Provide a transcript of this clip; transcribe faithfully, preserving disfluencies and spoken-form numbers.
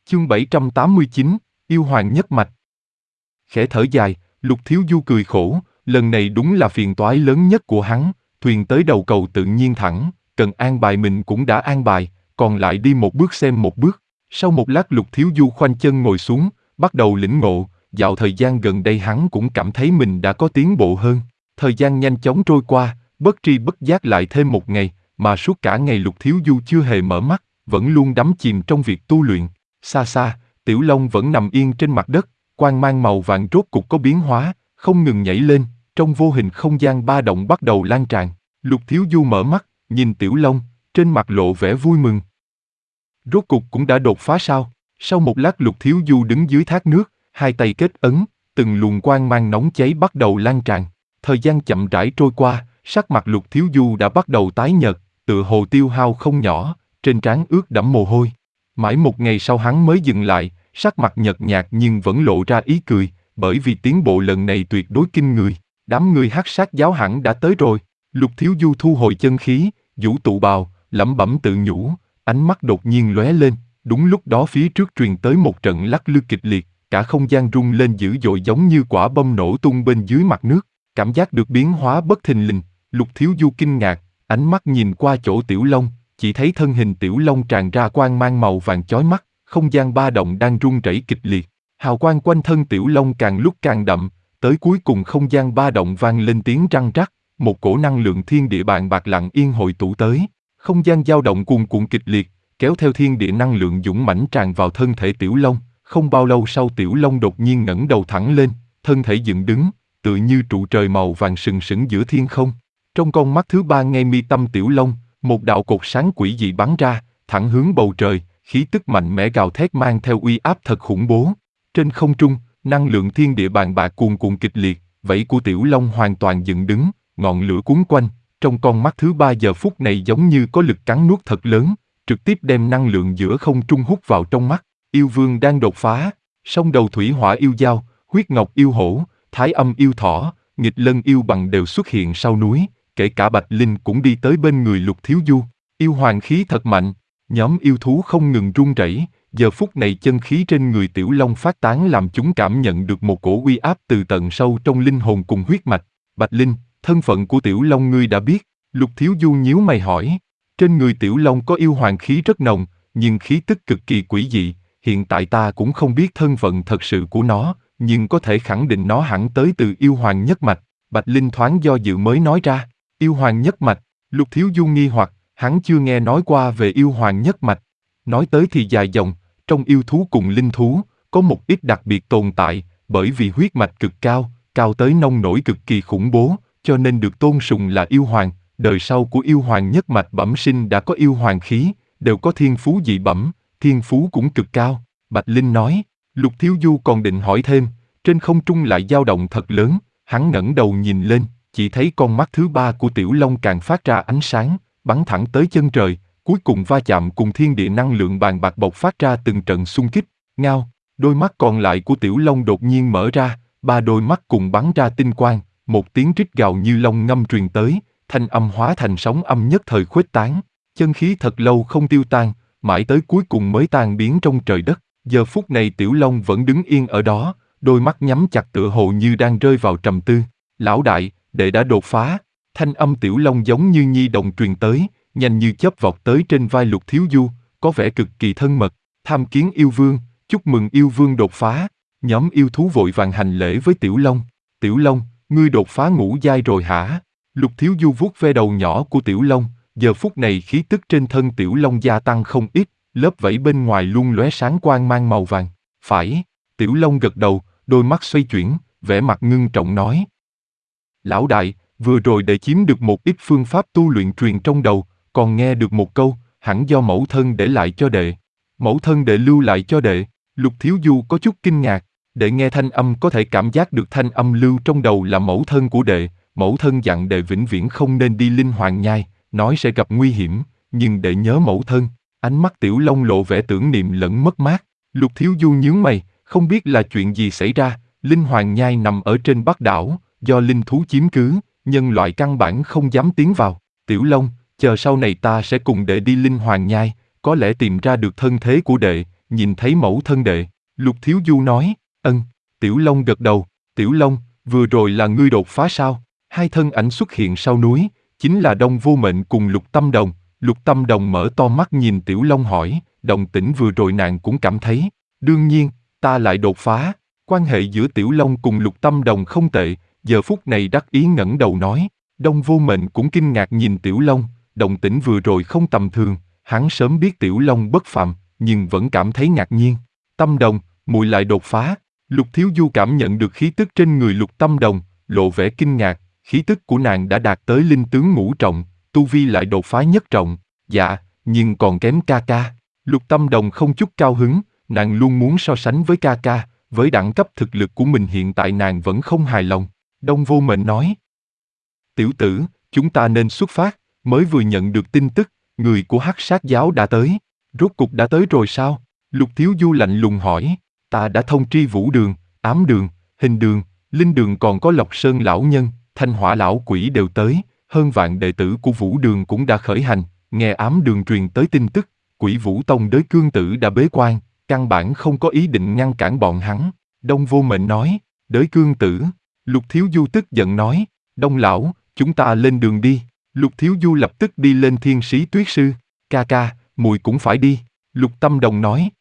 Chương bảy trăm tám mươi chín, Yêu Hoàng nhất mạch. Khẽ thở dài, Lục Thiếu Du cười khổ, lần này đúng là phiền toái lớn nhất của hắn, thuyền tới đầu cầu tự nhiên thẳng, cần an bài mình cũng đã an bài, còn lại đi một bước xem một bước. Sau một lát Lục Thiếu Du khoanh chân ngồi xuống, bắt đầu lĩnh ngộ, dạo thời gian gần đây hắn cũng cảm thấy mình đã có tiến bộ hơn. Thời gian nhanh chóng trôi qua, bất tri bất giác lại thêm một ngày, mà suốt cả ngày Lục Thiếu Du chưa hề mở mắt, vẫn luôn đắm chìm trong việc tu luyện. Xa xa, Tiểu Long vẫn nằm yên trên mặt đất, quang mang màu vàng rốt cục có biến hóa, không ngừng nhảy lên, trong vô hình không gian ba động bắt đầu lan tràn. Lục Thiếu Du mở mắt, nhìn Tiểu Long, trên mặt lộ vẻ vui mừng. Rốt cục cũng đã đột phá sao? Sau một lát Lục Thiếu Du đứng dưới thác nước, hai tay kết ấn, từng luồng quang mang nóng cháy bắt đầu lan tràn. Thời gian chậm rãi trôi qua, sắc mặt Lục Thiếu Du đã bắt đầu tái nhợt, tựa hồ tiêu hao không nhỏ, trên trán ướt đẫm mồ hôi. Mãi một ngày sau hắn mới dừng lại, sắc mặt nhợt nhạt nhưng vẫn lộ ra ý cười, bởi vì tiến bộ lần này tuyệt đối kinh người. Đám người Hắc Sát giáo hẳn đã tới rồi. Lục Thiếu Du thu hồi chân khí, vũ tụ bào, lẩm bẩm tự nhủ, ánh mắt đột nhiên lóe lên. Đúng lúc đó phía trước truyền tới một trận lắc lư kịch liệt, cả không gian rung lên dữ dội giống như quả bom nổ tung bên dưới mặt nước. Cảm giác được biến hóa bất thình lình, Lục Thiếu Du kinh ngạc, ánh mắt nhìn qua chỗ Tiểu Long, chỉ thấy thân hình Tiểu Long tràn ra quang mang màu vàng chói mắt, không gian ba động đang rung rẩy kịch liệt. Hào quang quanh thân Tiểu Long càng lúc càng đậm, tới cuối cùng không gian ba động vang lên tiếng răng rắc, một cổ năng lượng thiên địa bàn bạc lặng yên hội tụ tới. Không gian dao động cuồn cuộn kịch liệt, kéo theo thiên địa năng lượng dũng mãnh tràn vào thân thể Tiểu Long. Không bao lâu sau Tiểu Long đột nhiên ngẩng đầu thẳng lên, thân thể dựng đứng, tựa như trụ trời màu vàng sừng sững giữa thiên không. Trong con mắt thứ ba ngay mi tâm Tiểu Long, một đạo cột sáng quỷ dị bắn ra, thẳng hướng bầu trời, khí tức mạnh mẽ gào thét mang theo uy áp thật khủng bố. Trên không trung, năng lượng thiên địa bàn bạc cuồn cuộn kịch liệt, vảy của Tiểu Long hoàn toàn dựng đứng, ngọn lửa cuốn quanh. Trong con mắt thứ ba giờ phút này giống như có lực cắn nuốt thật lớn, trực tiếp đem năng lượng giữa không trung hút vào trong mắt. Yêu Vương đang đột phá, song đầu thủy hỏa yêu dao, huyết ngọc yêu hổ, thái âm yêu thỏ, nghịch lân yêu bằng đều xuất hiện sau núi, kể cả Bạch Linh cũng đi tới bên người Lục Thiếu Du. Yêu hoàng khí thật mạnh, nhóm yêu thú không ngừng run rẩy. Giờ phút này chân khí trên người Tiểu Long phát tán làm chúng cảm nhận được một cổ uy áp từ tận sâu trong linh hồn cùng huyết mạch. Bạch Linh, thân phận của Tiểu Long ngươi đã biết? Lục Thiếu Du nhíu mày hỏi. Trên người Tiểu Long có yêu hoàng khí rất nồng, nhưng khí tức cực kỳ quỷ dị. Hiện tại ta cũng không biết thân phận thật sự của nó, nhưng có thể khẳng định nó hẳn tới từ yêu hoàng nhất mạch. Bạch Linh thoáng do dự mới nói ra. Yêu hoàng nhất mạch. Lục Thiếu Du nghi hoặc, hắn chưa nghe nói qua về yêu hoàng nhất mạch. Nói tới thì dài dòng, trong yêu thú cùng linh thú, có một ít đặc biệt tồn tại, bởi vì huyết mạch cực cao, cao tới nông nổi cực kỳ khủng bố, cho nên được tôn sùng là yêu hoàng. Đời sau của yêu hoàng nhất mạch bẩm sinh đã có yêu hoàng khí, đều có thiên phú dị bẩm, thiên phú cũng cực cao. Bạch Linh nói. Lục Thiếu Du còn định hỏi thêm, trên không trung lại dao động thật lớn, hắn ngẩng đầu nhìn lên, chỉ thấy con mắt thứ ba của Tiểu Long càng phát ra ánh sáng, bắn thẳng tới chân trời, cuối cùng va chạm cùng thiên địa năng lượng bàn bạc bộc phát ra từng trận xung kích. Ngao, đôi mắt còn lại của Tiểu Long đột nhiên mở ra, ba đôi mắt cùng bắn ra tinh quang, một tiếng rít gào như long ngâm truyền tới, thanh âm hóa thành sóng âm nhất thời khuếch tán, chân khí thật lâu không tiêu tan, mãi tới cuối cùng mới tan biến trong trời đất. Giờ phút này Tiểu Long vẫn đứng yên ở đó, đôi mắt nhắm chặt tựa hồ như đang rơi vào trầm tư. Lão đại, đệ đã đột phá. Thanh âm Tiểu Long giống như nhi đồng truyền tới, nhanh như chớp vọt tới trên vai Lục Thiếu Du, có vẻ cực kỳ thân mật. Tham kiến yêu vương, chúc mừng yêu vương đột phá. Nhóm yêu thú vội vàng hành lễ với Tiểu Long. Tiểu Long, ngươi đột phá ngũ giai rồi hả? Lục Thiếu Du vuốt ve đầu nhỏ của Tiểu Long, giờ phút này khí tức trên thân Tiểu Long gia tăng không ít, lớp vảy bên ngoài luôn lóe sáng quang mang màu vàng. Phải. Tiểu Long gật đầu, đôi mắt xoay chuyển, vẻ mặt ngưng trọng nói. Lão đại, vừa rồi đệ chiếm được một ít phương pháp tu luyện truyền trong đầu, còn nghe được một câu, hẳn do mẫu thân để lại cho đệ. Mẫu thân đệ lưu lại cho đệ. Lục Thiếu Du có chút kinh ngạc, đệ nghe thanh âm có thể cảm giác được thanh âm lưu trong đầu là mẫu thân của đệ. Mẫu thân dặn đệ vĩnh viễn không nên đi Linh Hoàng Nhai, nói sẽ gặp nguy hiểm, nhưng đệ nhớ mẫu thân. Ánh mắt Tiểu Long lộ vẻ tưởng niệm lẫn mất mát. Lục Thiếu Du nhướng mày, không biết là chuyện gì xảy ra. Linh Hoàng Nhai nằm ở trên Bắc đảo, do linh thú chiếm cứ, nhân loại căn bản không dám tiến vào. Tiểu Long, chờ sau này ta sẽ cùng đệ đi Linh Hoàng Nhai, có lẽ tìm ra được thân thế của đệ, nhìn thấy mẫu thân đệ. Lục Thiếu Du nói, ân. Tiểu Long gật đầu, Tiểu Long, vừa rồi là ngươi đột phá sao? Hai thân ảnh xuất hiện sau núi, chính là Đông Vô Mệnh cùng Lục Tâm Đồng. Lục Tâm Đồng mở to mắt nhìn Tiểu Long hỏi, động tĩnh vừa rồi nàng cũng cảm thấy. Đương nhiên, ta lại đột phá. Quan hệ giữa Tiểu Long cùng Lục Tâm Đồng không tệ, giờ phút này đắc ý ngẩng đầu nói. Đông Vô Mệnh cũng kinh ngạc nhìn Tiểu Long, động tĩnh vừa rồi không tầm thường, hắn sớm biết Tiểu Long bất phàm, nhưng vẫn cảm thấy ngạc nhiên. Tâm Đồng, muội lại đột phá. Lục Thiếu Du cảm nhận được khí tức trên người Lục Tâm Đồng, lộ vẻ kinh ngạc, khí tức của nàng đã đạt tới linh tướng ngũ trọng, tu vi lại đột phá nhất trọng, dạ, nhưng còn kém ca ca. Lục Tâm Đồng không chút cao hứng, nàng luôn muốn so sánh với ca ca, với đẳng cấp thực lực của mình hiện tại nàng vẫn không hài lòng. Đông Vô Mệnh nói, tiểu tử, chúng ta nên xuất phát, mới vừa nhận được tin tức, người của Hắc Sát giáo đã tới. Rốt cục đã tới rồi sao? Lục Thiếu Du lạnh lùng hỏi, ta đã thông tri Vũ Đường, Ám Đường, Hình Đường, Linh Đường còn có Lộc Sơn lão nhân, Thanh Hỏa lão quỷ đều tới, hơn vạn đệ tử của Vũ Đường cũng đã khởi hành, nghe Ám Đường truyền tới tin tức, Quỷ Vũ Tông đới cương tử đã bế quan, căn bản không có ý định ngăn cản bọn hắn. Đông Vô Mệnh nói, đới cương tử. Lục Thiếu Du tức giận nói, Đông lão, chúng ta lên đường đi. Lục Thiếu Du lập tức đi lên Thiên Sĩ Tuyết Sư. Ca ca, muội cũng phải đi. Lục Tâm Đồng nói,